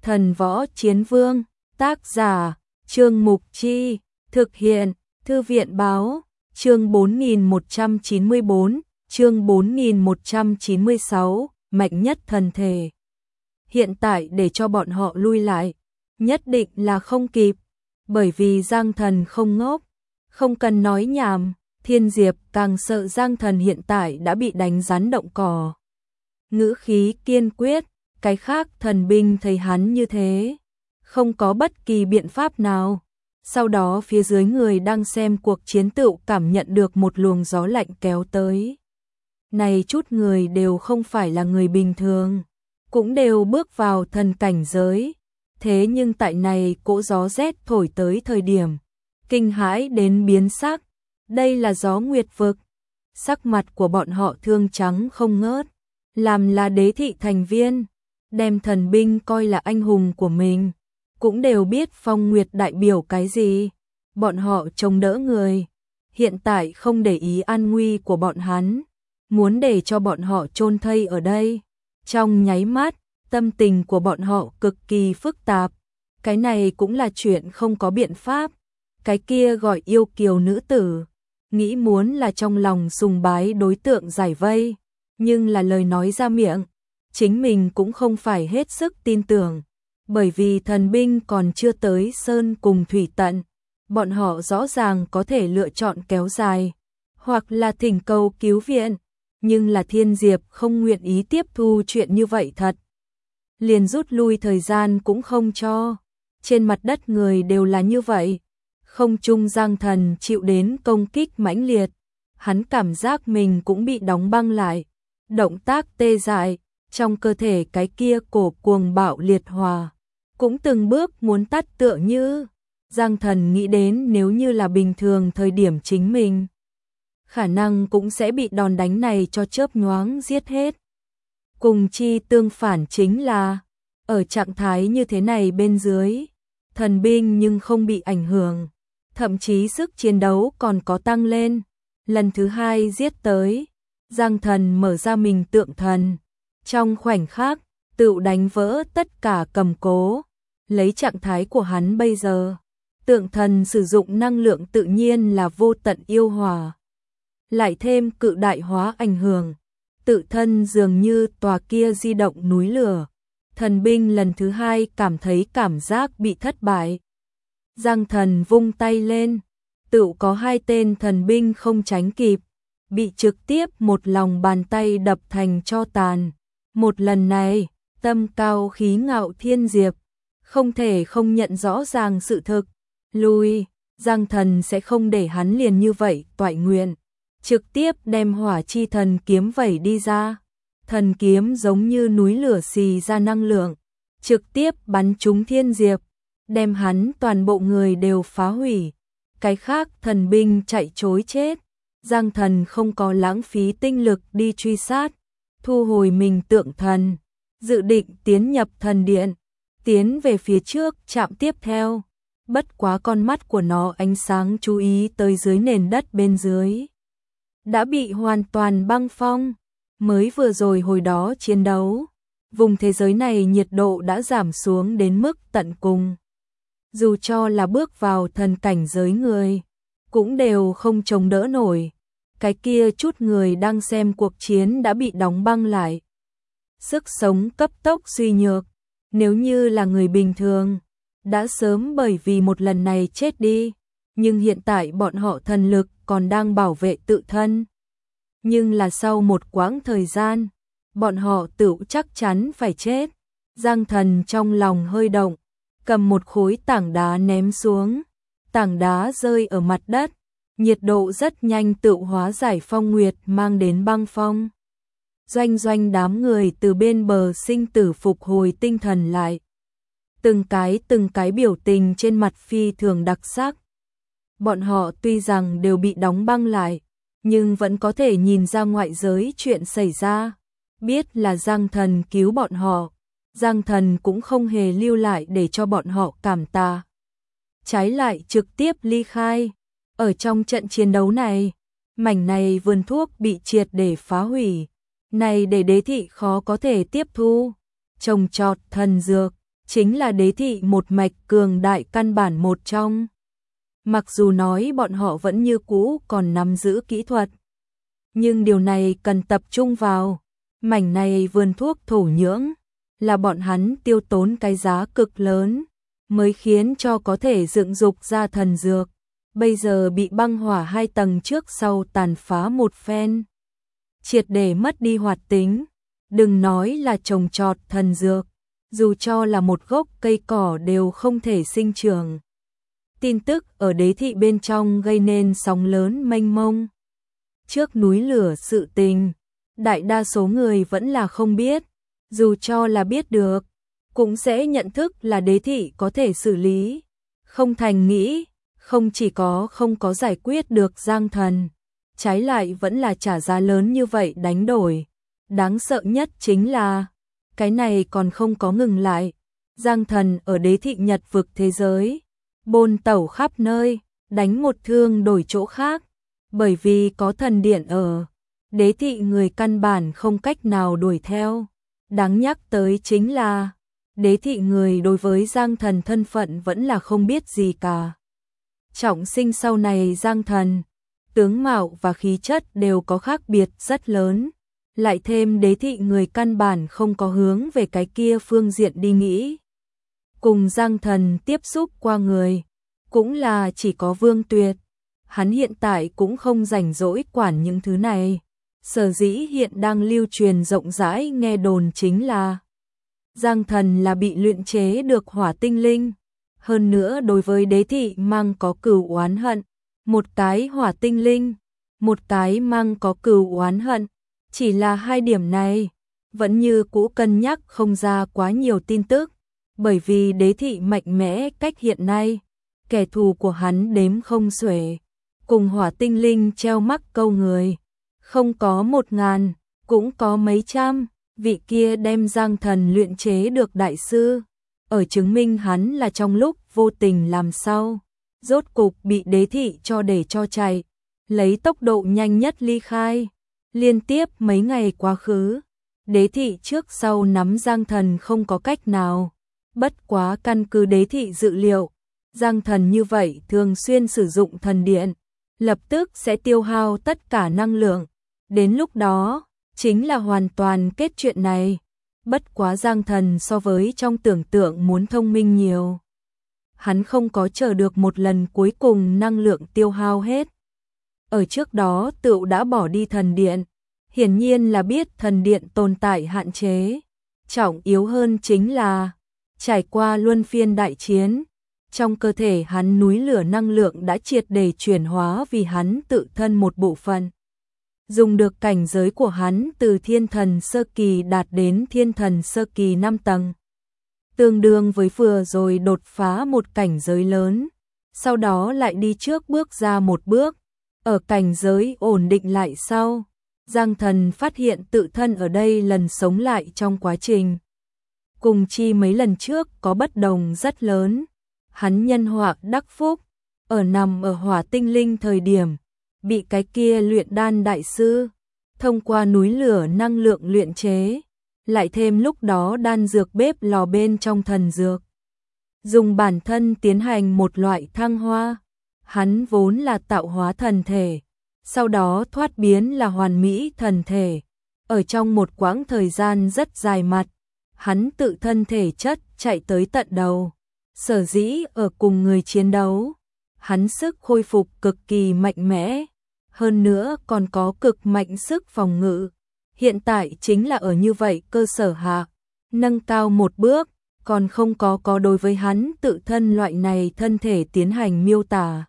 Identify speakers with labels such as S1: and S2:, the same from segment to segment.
S1: Thần Võ Chiến Vương, tác giả, Trương Mục Chi, thực hiện, Thư viện báo, chương 4194, chương 4196, mạnh nhất thần thể. Hiện tại để cho bọn họ lui lại, nhất định là không kịp, bởi vì Giang Thần không ngốc, không cần nói nhảm, Thiên Diệp càng sợ Giang Thần hiện tại đã bị đánh rắn động cỏ. Ngữ khí kiên quyết, cái khác thần binh thấy hắn như thế, không có bất kỳ biện pháp nào. Sau đó phía dưới người đang xem cuộc chiến tựu cảm nhận được một luồng gió lạnh kéo tới. Này chút người đều không phải là người bình thường, cũng đều bước vào thần cảnh giới. Thế nhưng tại này cỗ gió rét thổi tới thời điểm, kinh hãi đến biến sắc. Đây là gió nguyệt vực. Sắc mặt của bọn họ thương trắng không ngớt, làm là đế thị thành viên, đem thần binh coi là anh hùng của mình, cũng đều biết phong nguyệt đại biểu cái gì. Bọn họ chống đỡ người, hiện tại không để ý an nguy của bọn hắn, muốn để cho bọn họ chôn thây ở đây. Trong nháy mắt, tâm tình của bọn họ cực kỳ phức tạp. Cái này cũng là chuyện không có biện pháp. Cái kia gọi yêu kiều nữ tử, nghĩ muốn là trong lòng sùng bái đối tượng giải vây, nhưng là lời nói ra miệng, chính mình cũng không phải hết sức tin tưởng, bởi vì thần binh còn chưa tới sơn cùng thủy tận, bọn họ rõ ràng có thể lựa chọn kéo dài, hoặc là thỉnh cầu cứu viện, nhưng là Thiên Diệp không nguyện ý tiếp thu chuyện như vậy thật. Liền rút lui thời gian cũng không cho, trên mặt đất người đều là như vậy. Không trung Giang Thần chịu đến công kích mãnh liệt, hắn cảm giác mình cũng bị đóng băng lại, động tác tê dại, trong cơ thể cái kia cổ cuồng bạo liệt hòa, cũng từng bước muốn tắt tựa như. Giang Thần nghĩ đến nếu như là bình thường thời điểm chính mình, khả năng cũng sẽ bị đòn đánh này cho chớp nhoáng giết hết. Cùng chi tương phản chính là, ở trạng thái như thế này bên dưới, thần binh nhưng không bị ảnh hưởng, thậm chí sức chiến đấu còn có tăng lên. Lần thứ hai giết tới, Giang Thần mở ra mình tượng thần, trong khoảnh khắc tự đánh vỡ tất cả cầm cố. Lấy trạng thái của hắn bây giờ, tượng thần sử dụng năng lượng tự nhiên là vô tận yêu hòa, lại thêm cự đại hóa ảnh hưởng, tự thân dường như tòa kia di động núi lửa. Thần binh lần thứ hai cảm thấy cảm giác bị thất bại. Giang Thần vung tay lên, tựu có hai tên thần binh không tránh kịp, bị trực tiếp một lòng bàn tay đập thành tro tàn. Một lần này, tâm cao khí ngạo Thiên Diệp không thể không nhận rõ ràng sự thực, lui, Giang Thần sẽ không để hắn liền như vậy toại nguyện, trực tiếp đem hỏa chi thần kiếm vẩy đi ra. Thần kiếm giống như núi lửa xì ra năng lượng, trực tiếp bắn trúng Thiên Diệp, đem hắn toàn bộ người đều phá hủy. Cái khác thần binh chạy trối chết, Giang Thần không có lãng phí tinh lực đi truy sát, thu hồi mình tượng thần, dự định tiến nhập thần điện, tiến về phía trước trạm tiếp theo. Bất quá con mắt của nó ánh sáng chú ý tới dưới nền đất bên dưới, đã bị hoàn toàn băng phong. Mới vừa rồi hồi đó chiến đấu, vùng thế giới này nhiệt độ đã giảm xuống đến mức tận cùng. Dù cho là bước vào thần cảnh giới người, cũng đều không chống đỡ nổi. Cái kia chút người đang xem cuộc chiến đã bị đóng băng lại. Sức sống cấp tốc suy nhược, nếu như là người bình thường, đã sớm bởi vì một lần này chết đi. Nhưng hiện tại bọn họ thần lực còn đang bảo vệ tự thân. Nhưng là sau một quãng thời gian, bọn họ tự chắc chắn phải chết. Giang Thần trong lòng hơi động, cầm một khối tảng đá ném xuống. Tảng đá rơi ở mặt đất, nhiệt độ rất nhanh tự hóa giải phong nguyệt mang đến băng phong. Doanh doanh đám người từ bên bờ sinh tử phục hồi tinh thần lại. Từng cái biểu tình trên mặt phi thường đặc sắc. Bọn họ tuy rằng đều bị đóng băng lại, nhưng vẫn có thể nhìn ra ngoại giới chuyện xảy ra, biết là Giang Thần cứu bọn họ. Giang Thần cũng không hề lưu lại để cho bọn họ cảm tạ, trái lại trực tiếp ly khai. Ở trong trận chiến đấu này, mảnh này vườn thuốc bị triệt để phá hủy, này để đế thị khó có thể tiếp thu. Trồng trọt thần dược, chính là đế thị một mạch cường đại căn bản một trong. Mặc dù nói bọn họ vẫn như cũ còn nắm giữ kỹ thuật, nhưng điều này cần tập trung vào. Mảnh này vườn thuốc thổ nhưỡng là bọn hắn tiêu tốn cái giá cực lớn mới khiến cho có thể dựng dục ra thần dược. Bây giờ bị băng hỏa 2 tầng trước sau tàn phá một phen, triệt để mất đi hoạt tính. Đừng nói là trồng trọt thần dược, dù cho là một gốc cây cỏ đều không thể sinh trưởng. Tin tức ở đế thị bên trong gây nên sóng lớn mênh mông. Trước núi lửa sự tình, đại đa số người vẫn là không biết, dù cho là biết được, cũng sẽ nhận thức là đế thị có thể xử lý. Không thành nghĩ, không chỉ không có giải quyết được Giang Thần, trái lại vẫn là trả giá lớn như vậy đánh đổi. Đáng sợ nhất chính là, cái này còn không có ngừng lại. Giang Thần ở đế thị Nhật vực thế giới, bôn tẩu khắp nơi, đánh một thương đổi chỗ khác. Bởi vì có thần điện ở, đế thị người căn bản không cách nào đuổi theo. Đáng nhắc tới chính là, đế thị người đối với Giang Thần thân phận vẫn là không biết gì cả. Trọng sinh sau này Giang Thần, tướng mạo và khí chất đều có khác biệt rất lớn. Lại thêm đế thị người căn bản không có hướng về cái kia phương diện đi nghĩ. Cùng Giang Thần tiếp xúc qua người, cũng là chỉ có Vương Tuyệt. Hắn hiện tại cũng không rảnh rỗi quản những thứ này. Sở dĩ hiện đang lưu truyền rộng rãi nghe đồn chính là Giang Thần là bị luyện chế được hỏa tinh linh. Hơn nữa đối với đế thị mang có cừu oán hận. Một cái hỏa tinh linh, một cái mang có cừu oán hận. Chỉ là 2 điểm này, vẫn như cũ cân nhắc không ra quá nhiều tin tức. Bởi vì đế thị mạnh mẽ cách hiện nay, kẻ thù của hắn đếm không xuể. Cùng hỏa tinh linh treo mắc câu người, không có 1000, cũng có mấy trăm. Vị kia đem Giang Thần luyện chế được đại sư, ở chứng minh hắn là trong lúc vô tình làm sao, rốt cục bị đế thị để cho chạy, lấy tốc độ nhanh nhất ly khai. Liên tiếp mấy ngày quá khứ, đế thị trước sau nắm Giang Thần không có cách nào. Bất quá căn cứ đế thị dự liệu, Giang Thần như vậy thường xuyên sử dụng thần điện, lập tức sẽ tiêu hao tất cả năng lượng. Đến lúc đó, chính là hoàn toàn kết chuyện này. Bất quá Giang Thần so với trong tưởng tượng muốn thông minh nhiều. Hắn không có chờ được một lần cuối cùng năng lượng tiêu hao hết. Ở trước đó tựu đã bỏ đi thần điện. Hiển nhiên là biết thần điện tồn tại hạn chế. Trọng yếu hơn chính là, trải qua luân phiên đại chiến, trong cơ thể hắn núi lửa năng lượng đã triệt để chuyển hóa vì hắn tự thân một bộ phận. Dùng được cảnh giới của hắn từ thiên thần sơ kỳ đạt đến thiên thần sơ kỳ 5 tầng. Tương đương với vừa rồi đột phá một cảnh giới lớn, sau đó lại đi trước bước ra một bước. Ở cảnh giới ổn định lại sau, Giang Thần phát hiện tự thân ở đây lần sống lại trong quá trình. Cùng chi mấy lần trước có bất đồng rất lớn. Hắn nhân họa đắc phúc, nằm ở hỏa tinh linh thời điểm, bị cái kia luyện đan đại sư, thông qua núi lửa năng lượng luyện chế, lại thêm lúc đó đan dược bếp lò bên trong thần dược. Dùng bản thân tiến hành một loại thăng hoa, hắn vốn là tạo hóa thần thể, sau đó thoát biến là hoàn mỹ thần thể. Ở trong một quãng thời gian rất dài mặt, hắn tự thân thể chất chạy tới tận đầu. Sở dĩ ở cùng người chiến đấu, hắn sức khôi phục cực kỳ mạnh mẽ, hơn nữa còn có cực mạnh sức phòng ngự. Hiện tại chính là ở như vậy cơ sở hạ, nâng cao một bước, còn không có đối với hắn tự thân loại này thân thể tiến hành miêu tả.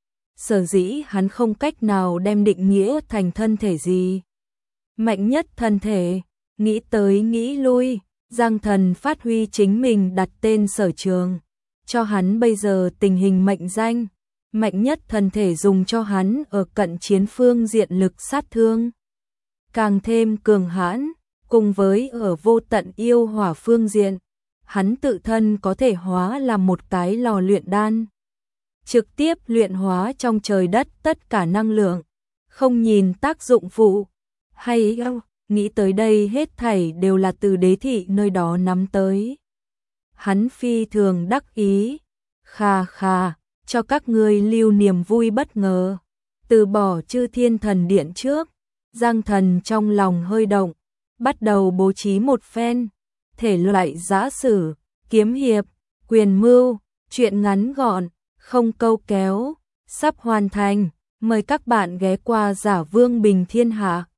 S1: Sở dĩ hắn không cách nào đem định nghĩa thành thân thể gì. Mạnh nhất thân thể, nghĩ tới nghĩ lui, Giang Thần phát huy chính mình đặt tên sở trường. Cho hắn bây giờ tình hình mệnh danh, mạnh nhất thân thể dùng cho hắn ở cận chiến phương diện lực sát thương. Càng thêm cường hãn, cùng với ở vô tận yêu hỏa phương diện, hắn tự thân có thể hóa làm một cái lò luyện đan. Trực tiếp luyện hóa trong trời đất tất cả năng lượng, không nhìn tác dụng phụ. Hay nghĩ tới đây hết thảy đều là từ đế thị nơi đó nắm tới. hắn phi thường đắc ý. Khà khà, cho các ngươi lưu niềm vui bất ngờ. Từ bỏ Chư Thiên Thần Điện trước, Giang Thần trong lòng hơi động, bắt đầu bố trí một phen, thể loại giã sử, kiếm hiệp, quyền mưu, truyện ngắn gọn, không câu kéo, sắp hoàn thành, mời các bạn ghé qua Giả Vương Bình Thiên Hạ.